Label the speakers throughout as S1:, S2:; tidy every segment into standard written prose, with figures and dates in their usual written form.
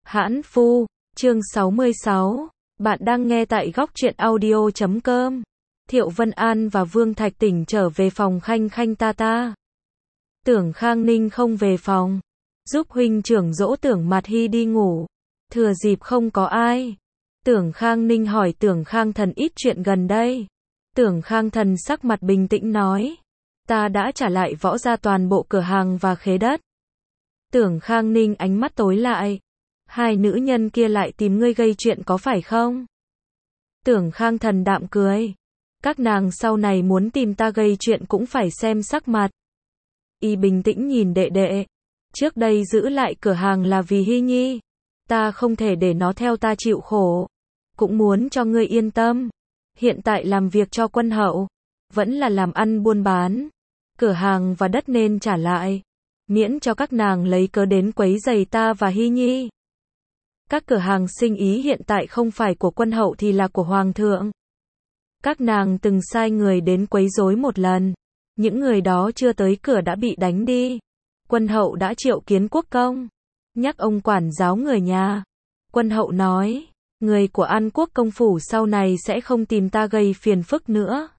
S1: Hãn Phu, chương 66. Bạn đang nghe tại góc truyện audio.com. Thiệu Vân An và Vương Thạch Tỉnh trở về phòng khanh khanh ta ta. Tưởng Khang Ninh không về phòng. Giúp huynh trưởng dỗ Tưởng Mạt Hy đi ngủ. Thừa dịp không có ai. Tưởng Khang Ninh hỏi Tưởng Khang Thần ít chuyện gần đây. Tưởng Khang Thần sắc mặt bình tĩnh nói. Ta đã trả lại Võ gia toàn bộ cửa hàng và khế đất. Tưởng Khang Ninh ánh mắt tối lại. Hai nữ nhân kia lại tìm ngươi gây chuyện có phải không? Tưởng Khang Thần đạm cười. Các nàng sau này muốn tìm ta gây chuyện cũng phải xem sắc mặt. Y bình tĩnh nhìn đệ đệ. Trước đây giữ lại cửa hàng là vì Hy Nhi. Ta không thể để nó theo ta chịu khổ. Cũng muốn cho ngươi yên tâm. Hiện tại làm việc cho quân hậu. Vẫn là làm ăn buôn bán. Cửa hàng và đất nên trả lại. Miễn cho các nàng lấy cớ đến quấy rầy ta và Hy Nhi. Các cửa hàng sinh ý hiện tại không phải của quân hậu thì là của hoàng thượng. Các nàng từng sai người đến quấy rối một lần. Những người đó chưa tới cửa đã bị đánh đi. Quân hậu đã triệu kiến quốc công. Nhắc ông quản giáo người nhà. Quân hậu nói, người của An Quốc công phủ sau này sẽ không tìm ta gây phiền phức nữa.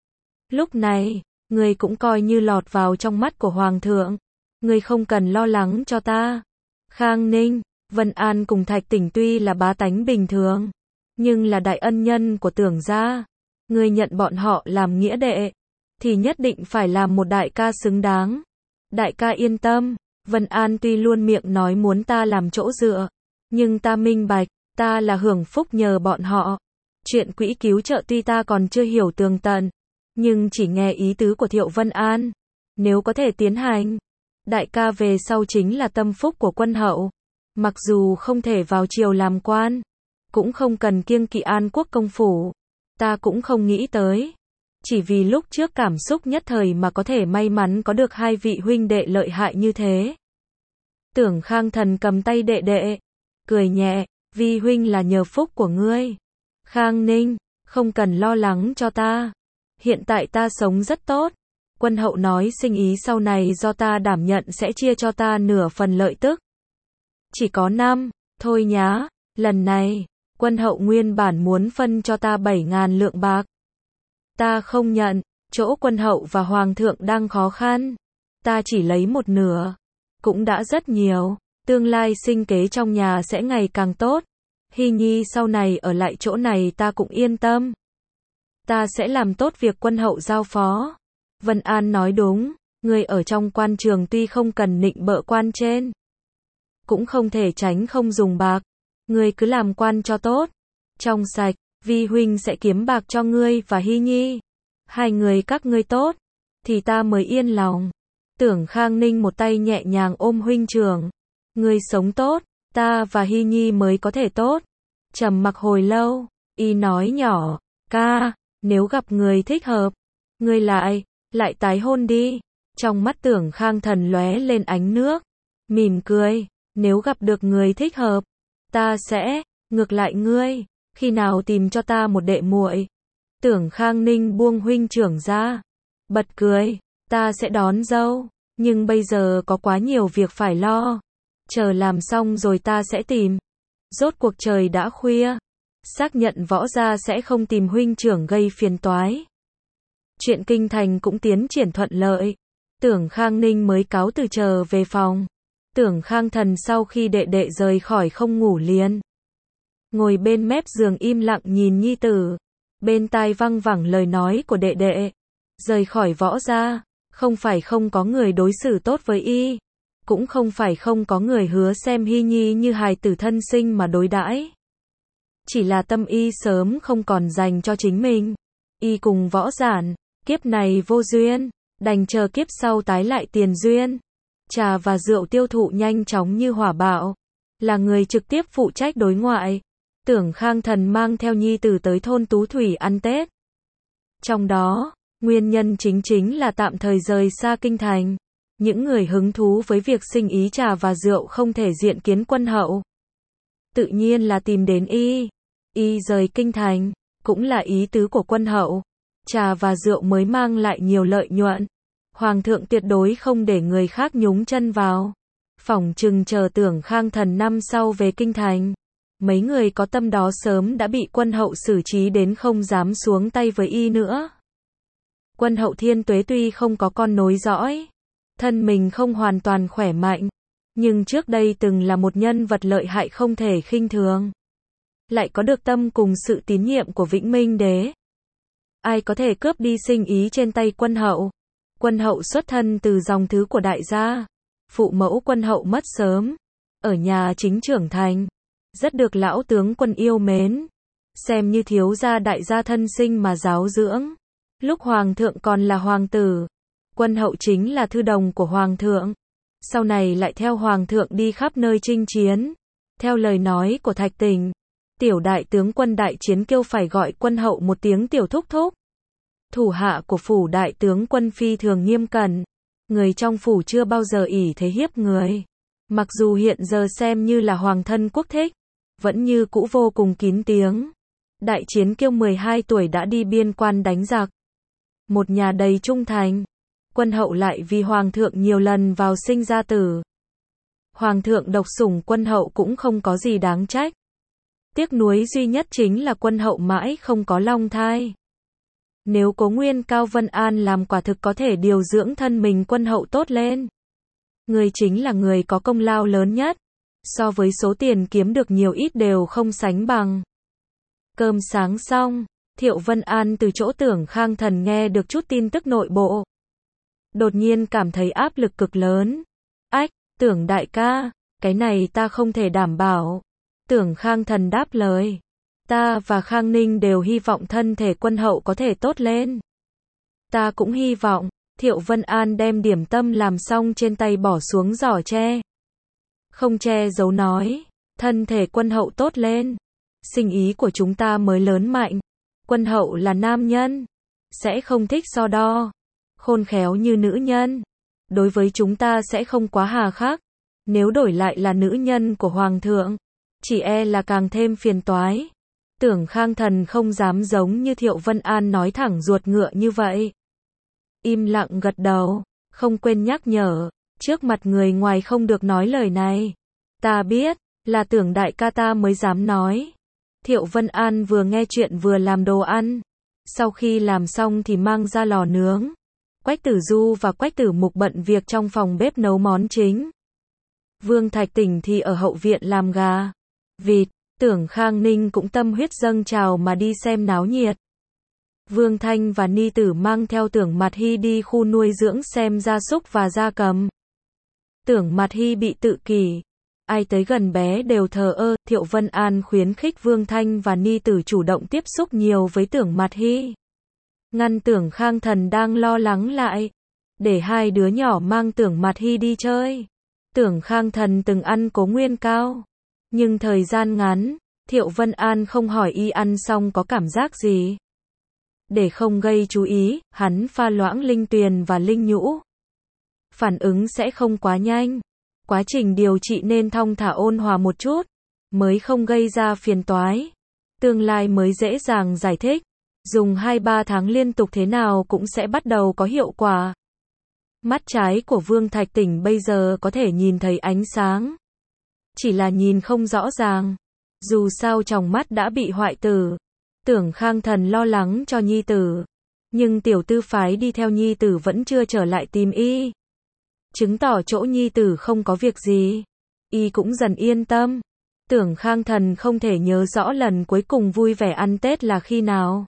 S1: Lúc này, người cũng coi như lọt vào trong mắt của hoàng thượng. Người không cần lo lắng cho ta. Khang Ninh, Vân An cùng Thạch Tỉnh tuy là bá tánh bình thường, nhưng là đại ân nhân của Tưởng gia. Người nhận bọn họ làm nghĩa đệ, thì nhất định phải làm một đại ca xứng đáng. Đại ca yên tâm, Vân An tuy luôn miệng nói muốn ta làm chỗ dựa, nhưng ta minh bạch, ta là hưởng phúc nhờ bọn họ. Chuyện quỹ cứu trợ tuy ta còn chưa hiểu tường tận, nhưng chỉ nghe ý tứ của Thiệu Vân An. Nếu có thể tiến hành, đại ca về sau chính là tâm phúc của quân hậu. Mặc dù không thể vào triều làm quan, cũng không cần kiêng kỵ An Quốc công phủ. Ta cũng không nghĩ tới. Chỉ vì lúc trước cảm xúc nhất thời mà có thể may mắn có được hai vị huynh đệ lợi hại như thế. Tưởng Khang Thần cầm tay đệ đệ, cười nhẹ, vi huynh là nhờ phúc của ngươi. Khang Ninh, không cần lo lắng cho ta. Hiện tại ta sống rất tốt. Quân hậu nói sinh ý sau này do ta đảm nhận sẽ chia cho ta nửa phần lợi tức. Chỉ có 5, thôi nhá, lần này, quân hậu nguyên bản muốn phân cho ta 7.000 lượng bạc. Ta không nhận, chỗ quân hậu và hoàng thượng đang khó khăn. Ta chỉ lấy một nửa, cũng đã rất nhiều, tương lai sinh kế trong nhà sẽ ngày càng tốt. Hy Nhi sau này ở lại chỗ này ta cũng yên tâm. Ta sẽ làm tốt việc quân hậu giao phó. Vân An nói đúng, người ở trong quan trường tuy không cần nịnh bợ quan trên, cũng không thể tránh không dùng bạc. Ngươi cứ làm quan cho tốt, trong sạch, vi huynh sẽ kiếm bạc cho ngươi và Hy Nhi. Hai người các ngươi tốt, thì ta mới yên lòng. Tưởng Khang Ninh một tay nhẹ nhàng ôm huynh trưởng. Ngươi sống tốt, ta và Hy Nhi mới có thể tốt. Trầm mặc hồi lâu, y nói nhỏ, ca, nếu gặp người thích hợp, ngươi lại tái hôn đi. Trong mắt Tưởng Khang Thần lóe lên ánh nước, mỉm cười, nếu gặp được người thích hợp, ta sẽ, ngược lại ngươi, khi nào tìm cho ta một đệ muội. Tưởng Khang Ninh buông huynh trưởng ra, bật cười, ta sẽ đón dâu, nhưng bây giờ có quá nhiều việc phải lo. Chờ làm xong rồi ta sẽ tìm. Rốt cuộc trời đã khuya, xác nhận Võ gia sẽ không tìm huynh trưởng gây phiền toái. Chuyện kinh thành cũng tiến triển thuận lợi. Tưởng Khang Ninh mới cáo từ trở về phòng. Tưởng Khang Thần sau khi đệ đệ rời khỏi không ngủ liền. Ngồi bên mép giường im lặng nhìn nhi tử. Bên tai văng vẳng lời nói của đệ đệ. Rời khỏi Võ gia, không phải không có người đối xử tốt với y. Cũng không phải không có người hứa xem Hy Nhi như hài tử thân sinh mà đối đãi. Chỉ là tâm y sớm không còn dành cho chính mình. Y cùng Võ Giản, kiếp này vô duyên, đành chờ kiếp sau tái lại tiền duyên. Trà và rượu tiêu thụ nhanh chóng như hỏa bạo. Là người trực tiếp phụ trách đối ngoại. Tưởng Khang Thần mang theo nhi tử tới thôn Tú Thủy ăn Tết. Trong đó, nguyên nhân chính là tạm thời rời xa kinh thành. Những người hứng thú với việc sinh ý trà và rượu không thể diện kiến quân hậu. Tự nhiên là tìm đến y. Y rời kinh thành, cũng là ý tứ của quân hậu. Trà và rượu mới mang lại nhiều lợi nhuận. Hoàng thượng tuyệt đối không để người khác nhúng chân vào. Phỏng chừng chờ Tưởng Khang Thần năm sau về kinh thành, mấy người có tâm đó sớm đã bị quân hậu xử trí đến không dám xuống tay với y nữa. Quân hậu Thiên Tuế tuy không có con nối dõi, thân mình không hoàn toàn khỏe mạnh, nhưng trước đây từng là một nhân vật lợi hại không thể khinh thường. Lại có được tâm cùng sự tín nhiệm của Vĩnh Minh Đế. Ai có thể cướp đi sinh ý trên tay quân hậu? Quân hậu xuất thân từ dòng thứ của đại gia. Phụ mẫu quân hậu mất sớm, ở nhà chính trưởng thành, rất được lão tướng quân yêu mến, xem như thiếu gia đại gia thân sinh mà giáo dưỡng. Lúc hoàng thượng còn là hoàng tử, quân hậu chính là thư đồng của hoàng thượng. Sau này lại theo hoàng thượng đi khắp nơi chinh chiến. Theo lời nói của Thạch Tình, tiểu đại tướng quân đại chiến kêu phải gọi quân hậu một tiếng tiểu thúc thúc. Thủ hạ của phủ đại tướng quân phi thường nghiêm cẩn. Người trong phủ chưa bao giờ ỷ thế hiếp người. Mặc dù hiện giờ xem như là hoàng thân quốc thích, vẫn như cũ vô cùng kín tiếng. Đại chiến kiêu 12 tuổi đã đi biên quan đánh giặc. Một nhà đầy trung thành. Quân hậu lại vì hoàng thượng nhiều lần vào sinh ra tử. Hoàng thượng độc sủng quân hậu cũng không có gì đáng trách. Tiếc nuối duy nhất chính là quân hậu mãi không có long thai. Nếu Cố Nguyên Cao Vân An làm quả thực có thể điều dưỡng thân mình quân hậu tốt lên. Người chính là người có công lao lớn nhất. So với số tiền kiếm được nhiều ít đều không sánh bằng. Cơm sáng xong, Thiệu Vân An từ chỗ Tưởng Khang Thần nghe được chút tin tức nội bộ. Đột nhiên cảm thấy áp lực cực lớn. Ách, Tưởng đại ca, cái này ta không thể đảm bảo. Tưởng Khang Thần đáp lời. Ta và Khang Ninh đều hy vọng thân thể quân hậu có thể tốt lên. Ta cũng hy vọng. Thiệu Vân An đem điểm tâm làm xong trên tay bỏ xuống giỏ tre. Không che giấu nói. Thân thể quân hậu tốt lên. Sinh ý của chúng ta mới lớn mạnh. Quân hậu là nam nhân. Sẽ không thích so đo. Khôn khéo như nữ nhân. Đối với chúng ta sẽ không quá hà khắc. Nếu đổi lại là nữ nhân của hoàng thượng, chỉ e là càng thêm phiền toái. Tưởng Khang Thần không dám giống như Thiệu Vân An nói thẳng ruột ngựa như vậy. Im lặng gật đầu, không quên nhắc nhở, trước mặt người ngoài không được nói lời này. Ta biết, là Tưởng đại ca ta mới dám nói. Thiệu Vân An vừa nghe chuyện vừa làm đồ ăn. Sau khi làm xong thì mang ra lò nướng. Quách Tử Du và Quách Tử Mục bận việc trong phòng bếp nấu món chính. Vương Thạch Tỉnh thì ở hậu viện làm gà, vịt. Tưởng Khang Ninh cũng tâm huyết dâng trào mà đi xem náo nhiệt. Vương Thanh và Ni Tử mang theo Tưởng Mạt Hy đi khu nuôi dưỡng xem gia súc và gia cầm. Tưởng Mạt Hy bị tự kỷ. Ai tới gần bé đều thờ ơ. Thiệu Vân An khuyến khích Vương Thanh và Ni Tử chủ động tiếp xúc nhiều với Tưởng Mạt Hy. Ngăn Tưởng Khang Thần đang lo lắng lại. Để hai đứa nhỏ mang Tưởng Mạt Hy đi chơi. Tưởng Khang Thần từng ăn Cố Nguyên Cao. Nhưng thời gian ngắn, Thiệu Vân An không hỏi y ăn xong có cảm giác gì. Để không gây chú ý, hắn pha loãng linh tuyền và linh nhũ. Phản ứng sẽ không quá nhanh. Quá trình điều trị nên thong thả ôn hòa một chút, mới không gây ra phiền toái. Tương lai mới dễ dàng giải thích. Dùng 2-3 tháng liên tục thế nào cũng sẽ bắt đầu có hiệu quả. Mắt trái của Vương Thạch Tỉnh bây giờ có thể nhìn thấy ánh sáng. Chỉ là nhìn không rõ ràng. Dù sao tròng mắt đã bị hoại tử. Tưởng Khang Thần lo lắng cho nhi tử. Nhưng tiểu tư phái đi theo nhi tử vẫn chưa trở lại tìm y. Chứng tỏ chỗ nhi tử không có việc gì. Y cũng dần yên tâm. Tưởng Khang Thần không thể nhớ rõ lần cuối cùng vui vẻ ăn Tết là khi nào.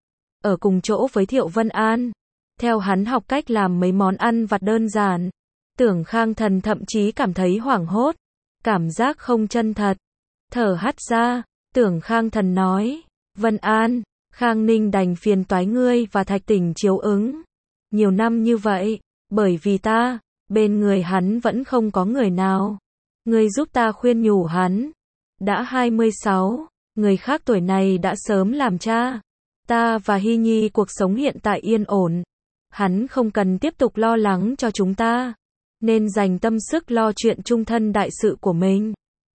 S1: Ở cùng chỗ với Thiệu Vân An. Theo hắn học cách làm mấy món ăn vặt đơn giản. Tưởng Khang Thần thậm chí cảm thấy hoảng hốt. Cảm giác không chân thật. Thở hắt ra, Tưởng Khang Thần nói. Vân An, Khang Ninh đành phiền toái ngươi và Thạch Tỉnh chiếu ứng. Nhiều năm như vậy, bởi vì ta, bên người hắn vẫn không có người nào. Ngươi giúp ta khuyên nhủ hắn. Đã 26, người khác tuổi này đã sớm làm cha. Ta và Hy Nhi cuộc sống hiện tại yên ổn. Hắn không cần tiếp tục lo lắng cho chúng ta. Nên dành tâm sức lo chuyện chung thân đại sự của mình.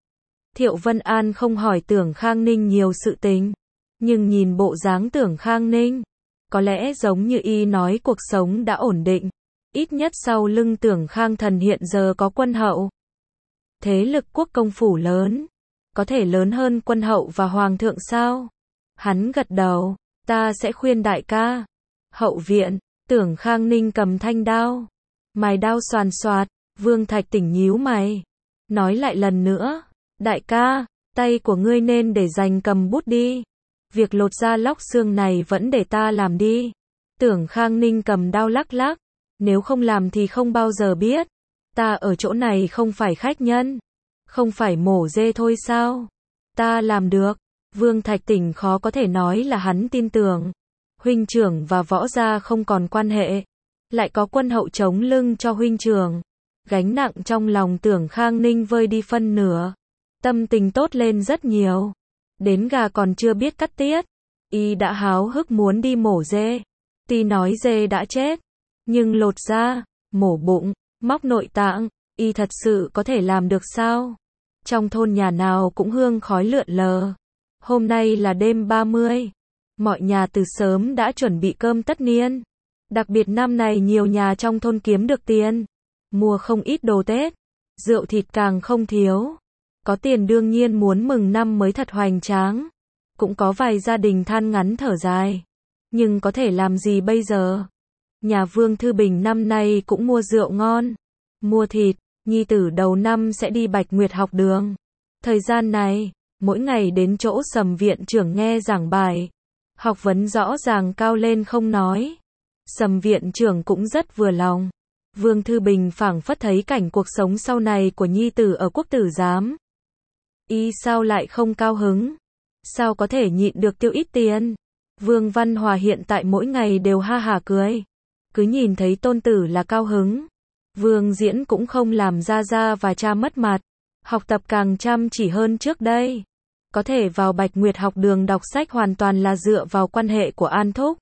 S1: Thiệu Vân An không hỏi Tưởng Khang Ninh nhiều sự tình. Nhưng nhìn bộ dáng Tưởng Khang Ninh, có lẽ giống như y nói cuộc sống đã ổn định. Ít nhất sau lưng Tưởng Khang Thần hiện giờ có quân hậu. Thế lực quốc công phủ lớn, có thể lớn hơn quân hậu và hoàng thượng sao? Hắn gật đầu, ta sẽ khuyên đại ca. Hậu viện, Tưởng Khang Ninh cầm thanh đao, mài đao xoàn xoạt, Vương Thạch Tỉnh nhíu mày, nói lại lần nữa, đại ca, tay của ngươi nên để dành cầm bút đi. Việc lột da lóc xương này vẫn để ta làm đi. Tưởng Khang Ninh cầm đao lắc lắc, nếu không làm thì không bao giờ biết. Ta ở chỗ này không phải khách nhân, không phải mổ dê thôi sao? Ta làm được. Vương Thạch Tỉnh khó có thể nói là hắn tin tưởng. Huynh trưởng và võ gia không còn quan hệ, lại có quân hậu chống lưng cho huynh trưởng. Gánh nặng trong lòng Tưởng Khang Ninh vơi đi phân nửa. Tâm tình tốt lên rất nhiều. Đến gà còn chưa biết cắt tiết, y đã háo hức muốn đi mổ dê. Tuy nói dê đã chết, nhưng lột da, mổ bụng, móc nội tạng, y thật sự có thể làm được sao? Trong thôn nhà nào cũng hương khói lượn lờ. Hôm nay là đêm 30. Mọi nhà từ sớm đã chuẩn bị cơm tất niên. Đặc biệt năm này nhiều nhà trong thôn kiếm được tiền, mua không ít đồ Tết, rượu thịt càng không thiếu. Có tiền đương nhiên muốn mừng năm mới thật hoành tráng. Cũng có vài gia đình than ngắn thở dài. Nhưng có thể làm gì bây giờ? Nhà Vương Thư Bình năm nay cũng mua rượu ngon, mua thịt, nhi tử đầu năm sẽ đi Bạch Nguyệt học đường. Thời gian này, mỗi ngày đến chỗ Sầm viện trưởng nghe giảng bài. Học vấn rõ ràng cao lên không nói. Sầm viện trưởng cũng rất vừa lòng. Vương Thư Bình phảng phất thấy cảnh cuộc sống sau này của nhi tử ở quốc tử giám. Y sao lại không cao hứng? Sao có thể nhịn được tiêu ít tiền? Vương Văn Hòa hiện tại mỗi ngày đều ha hả cười. Cứ nhìn thấy tôn tử là cao hứng. Vương Diễn cũng không làm gia và cha mất mặt. Học tập càng chăm chỉ hơn trước đây. Có thể vào Bạch Nguyệt học đường đọc sách hoàn toàn là dựa vào quan hệ của An Thúc.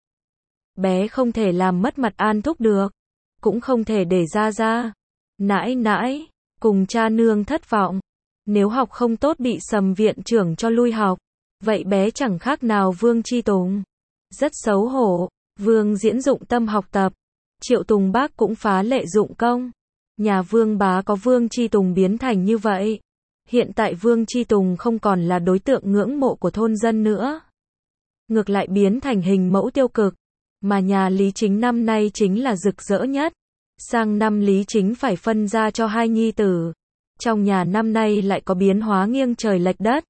S1: Bé không thể làm mất mặt An Thúc được. Cũng không thể để gia nãi nãi cùng cha nương thất vọng. Nếu học không tốt bị Sầm viện trưởng cho lui học, vậy bé chẳng khác nào Vương Chi Tùng. Rất xấu hổ. Vương Diễn dụng tâm học tập. Triệu Tùng Bác cũng phá lệ dụng công. Nhà Vương bá có Vương Chi Tùng biến thành như vậy. Hiện tại Vương Chi Tùng không còn là đối tượng ngưỡng mộ của thôn dân nữa. Ngược lại biến thành hình mẫu tiêu cực. Mà nhà Lý Chính năm nay chính là rực rỡ nhất. Sang năm Lý Chính phải phân ra cho hai nhi tử. Trong nhà năm nay lại có biến hóa nghiêng trời lệch đất.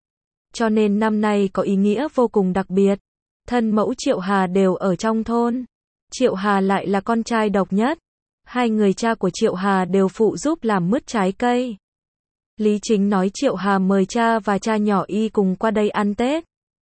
S1: Cho nên năm nay có ý nghĩa vô cùng đặc biệt. Thân mẫu Triệu Hà đều ở trong thôn. Triệu Hà lại là con trai độc nhất. Hai người cha của Triệu Hà đều phụ giúp làm mứt trái cây. Lý Chính nói Triệu Hà mời cha và cha nhỏ y cùng qua đây ăn Tết.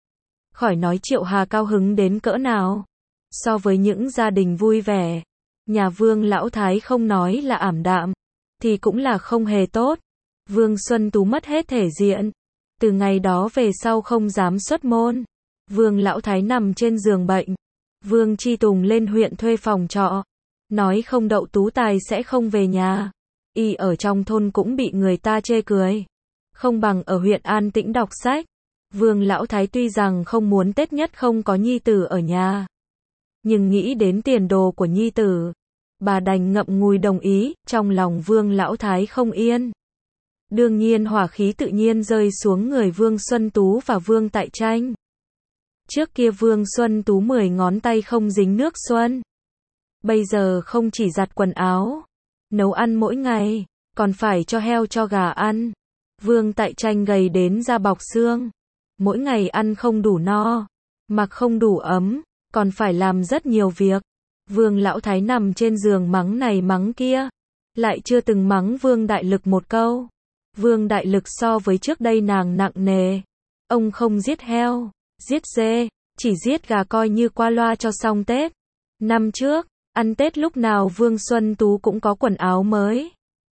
S1: Khỏi nói Triệu Hà cao hứng đến cỡ nào. So với những gia đình vui vẻ, nhà Vương Lão Thái không nói là ảm đạm, thì cũng là không hề tốt. Vương Xuân Tú mất hết thể diện. Từ ngày đó về sau không dám xuất môn. Vương Lão Thái nằm trên giường bệnh. Vương Chi Tùng lên huyện thuê phòng trọ. Nói không đậu tú tài sẽ không về nhà. Y ở trong thôn cũng bị người ta chê cười. Không bằng ở huyện an tĩnh đọc sách. Vương Lão Thái tuy rằng không muốn Tết nhất không có nhi tử ở nhà. Nhưng nghĩ đến tiền đồ của nhi tử. Bà đành ngậm ngùi đồng ý, trong lòng Vương Lão Thái không yên. Đương nhiên hỏa khí tự nhiên rơi xuống người Vương Xuân Tú và Vương Tại Tranh. Trước kia Vương Xuân Tú 10 ngón tay không dính nước xuân. Bây giờ không chỉ giặt quần áo, nấu ăn mỗi ngày, còn phải cho heo cho gà ăn. Vương Tại Tranh gầy đến da bọc xương. Mỗi ngày ăn không đủ no, mặc không đủ ấm, còn phải làm rất nhiều việc. Vương Lão Thái nằm trên giường mắng này mắng kia. Lại chưa từng mắng Vương Đại Lực một câu. Vương Đại Lực so với trước đây nàng nặng nề. Ông không giết heo, giết dê, chỉ giết gà coi như qua loa cho xong Tết. Năm trước, ăn Tết lúc nào Vương Xuân Tú cũng có quần áo mới.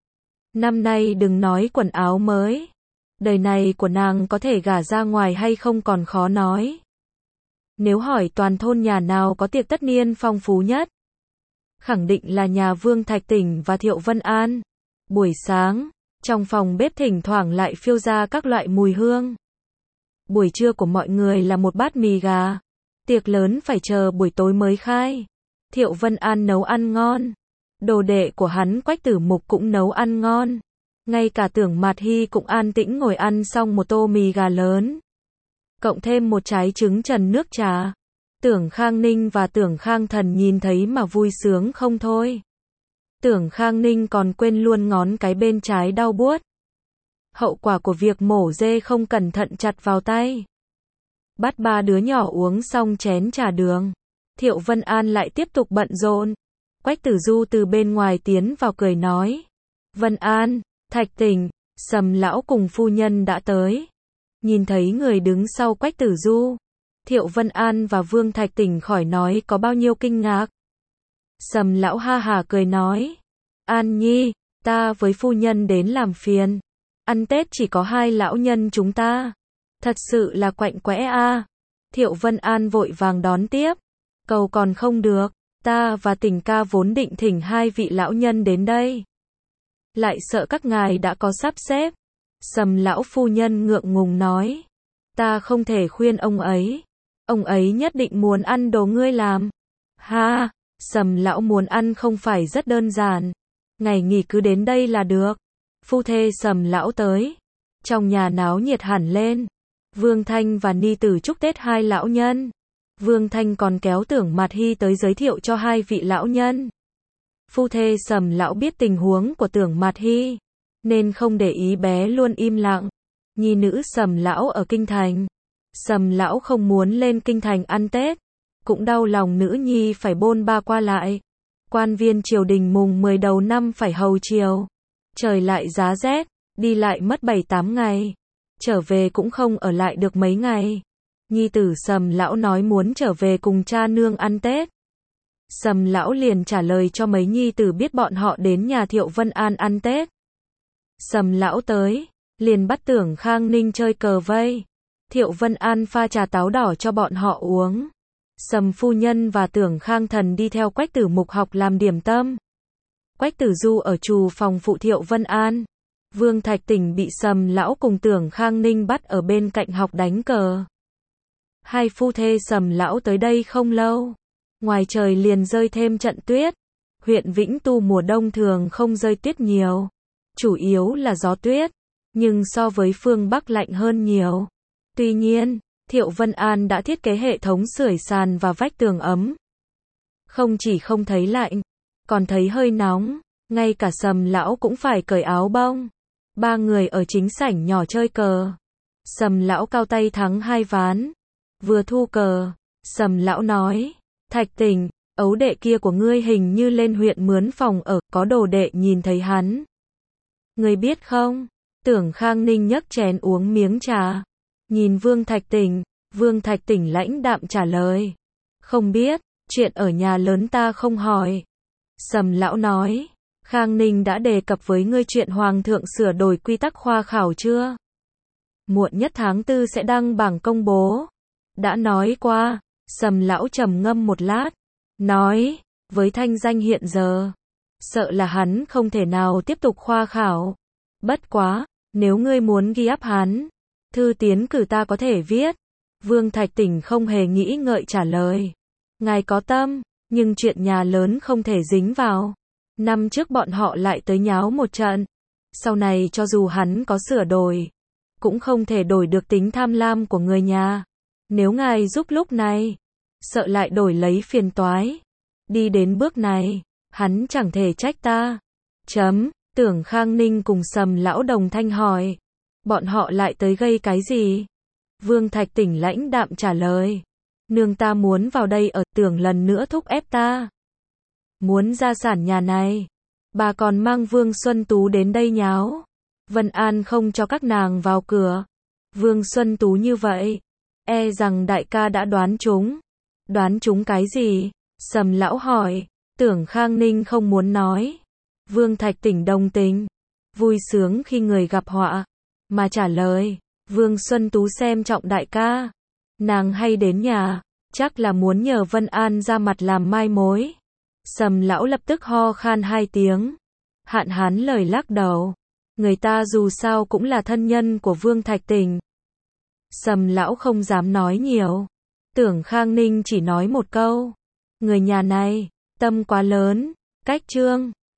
S1: Năm nay đừng nói quần áo mới. Đời này của nàng có thể gả ra ngoài hay không còn khó nói. Nếu hỏi toàn thôn nhà nào có tiệc tất niên phong phú nhất, khẳng định là nhà Vương Thạch Tỉnh và Thiệu Vân An. Buổi sáng, trong phòng bếp thỉnh thoảng lại phiêu ra các loại mùi hương. Buổi trưa của mọi người là một bát mì gà. Tiệc lớn phải chờ buổi tối mới khai. Thiệu Vân An nấu ăn ngon. Đồ đệ của hắn Quách Tử Mục cũng nấu ăn ngon. Ngay cả Tưởng Mạt Hy cũng an tĩnh ngồi ăn xong một tô mì gà lớn, cộng thêm một trái trứng trần nước trà. Tưởng Khang Ninh và Tưởng Khang Thần nhìn thấy mà vui sướng không thôi. Tưởng Khang Ninh còn quên luôn ngón cái bên trái đau buốt. Hậu quả của việc mổ dê không cẩn thận chặt vào tay. Bắt ba đứa nhỏ uống xong chén trà đường, Thiệu Vân An lại tiếp tục bận rộn. Quách Tử Du từ bên ngoài tiến vào cười nói: Vân An, Thạch Tỉnh, Sầm lão cùng phu nhân đã tới. Nhìn thấy người đứng sau Quách Tử Du, Thiệu Vân An và Vương Thạch Tỉnh khỏi nói có bao nhiêu kinh ngạc. Sầm lão ha hả cười nói: An Nhi, ta với phu nhân đến làm phiền. Ăn Tết chỉ có hai lão nhân chúng ta. Thật sự là quạnh quẽ a. Thiệu Vân An vội vàng đón tiếp. Cầu còn không được, ta và Tỉnh ca vốn định thỉnh hai vị lão nhân đến đây. Lại sợ các ngài đã có sắp xếp. Sầm lão phu nhân ngượng ngùng nói: Ta không thể khuyên ông ấy. Ông ấy nhất định muốn ăn đồ ngươi làm. Ha, Sầm lão muốn ăn không phải rất đơn giản. Ngày nghỉ cứ đến đây là được. Phu thê Sầm lão tới. Trong nhà náo nhiệt hẳn lên. Vương Thanh và Ni Tử chúc Tết hai lão nhân. Vương Thanh còn kéo Tưởng Mạt Hy tới giới thiệu cho hai vị lão nhân. Phu thê Sầm lão biết tình huống của Tưởng Mạt Hy, nên không để ý bé luôn im lặng. Nhi nữ Sầm lão ở kinh thành. Sầm lão không muốn lên kinh thành ăn Tết. Cũng đau lòng nữ nhi phải bôn ba qua lại. Quan viên triều đình mùng 10 đầu năm phải hầu triều. Trời lại giá rét, đi lại mất 7-8 ngày. Trở về cũng không ở lại được mấy ngày. Nhi tử Sầm lão nói muốn trở về cùng cha nương ăn Tết. Sầm lão liền trả lời cho mấy nhi tử biết bọn họ đến nhà Thiệu Vân An ăn Tết. Sầm lão tới, liền bắt Tưởng Khang Ninh chơi cờ vây. Thiệu Vân An pha trà táo đỏ cho bọn họ uống. Sầm phu nhân và Tưởng Khang Thần đi theo Quách Tử Mục học làm điểm tâm. Quách Tử Du ở trù phòng phụ Thiệu Vân An. Vương Thạch Tỉnh bị Sầm lão cùng Tưởng Khang Ninh bắt ở bên cạnh học đánh cờ. Hai phu thê Sầm lão tới đây không lâu, ngoài trời liền rơi thêm trận tuyết. Huyện Vĩnh Tu mùa đông thường không rơi tuyết nhiều, chủ yếu là gió tuyết, nhưng so với phương Bắc lạnh hơn nhiều. Tuy nhiên, Thiệu Vân An đã thiết kế hệ thống sưởi sàn và vách tường ấm. Không chỉ không thấy lạnh, còn thấy hơi nóng, ngay cả Sầm lão cũng phải cởi áo bông. Ba người ở chính sảnh nhỏ chơi cờ. Sầm lão cao tay thắng 2 ván. Vừa thu cờ, Sầm lão nói: Thạch Tỉnh, ấu đệ kia của ngươi hình như lên huyện mướn phòng ở, có đồ đệ nhìn thấy hắn. Ngươi biết không? Tưởng Khang Ninh nhấc chén uống miếng trà. Nhìn Vương Thạch Tỉnh, Vương Thạch Tỉnh lãnh đạm trả lời: Không biết, chuyện ở nhà lớn ta không hỏi. Sầm lão nói: Khang Ninh đã đề cập với ngươi chuyện Hoàng thượng sửa đổi quy tắc khoa khảo chưa? Muộn nhất tháng 4 sẽ đăng bảng công bố. Đã nói qua. Sầm lão trầm ngâm một lát, nói: Với thanh danh hiện giờ, sợ là hắn không thể nào tiếp tục khoa khảo. Bất quá, nếu ngươi muốn ghi áp hắn, thư tiến cử ta có thể viết. Vương Thạch Tỉnh không hề nghĩ ngợi trả lời: Ngài có tâm, nhưng chuyện nhà lớn không thể dính vào. Năm trước bọn họ lại tới nháo một trận. Sau này cho dù hắn có sửa đổi, cũng không thể đổi được tính tham lam của người nhà. Nếu ngài giúp lúc này, sợ lại đổi lấy phiền toái. Đi đến bước này, hắn chẳng thể trách ta. Tưởng Khang Ninh cùng Sầm lão đồng thanh hỏi: Bọn họ lại tới gây cái gì? Vương Thạch Tỉnh lãnh đạm trả lời: Nương ta muốn vào đây ở, Tưởng lần nữa thúc ép ta. Muốn gia sản nhà này. Bà còn mang Vương Xuân Tú đến đây nháo. Vân An không cho các nàng vào cửa. Vương Xuân Tú như vậy, e rằng đại ca đã đoán trúng. Đoán trúng cái gì? Sầm lão hỏi. Tưởng Khang Ninh không muốn nói. Vương Thạch Tỉnh đồng tình, vui sướng khi người gặp họa, mà trả lời: Vương Xuân Tú xem trọng đại ca. Nàng hay đến nhà, chắc là muốn nhờ Vân An ra mặt làm mai mối. Sầm lão lập tức ho khan 2 tiếng. Hạn hán lời lắc đầu. Người ta dù sao cũng là thân nhân của Vương Thạch Tỉnh. Sầm lão không dám nói nhiều. Tưởng Khang Ninh chỉ nói một câu: Người nhà này, tâm quá lớn. Cách chương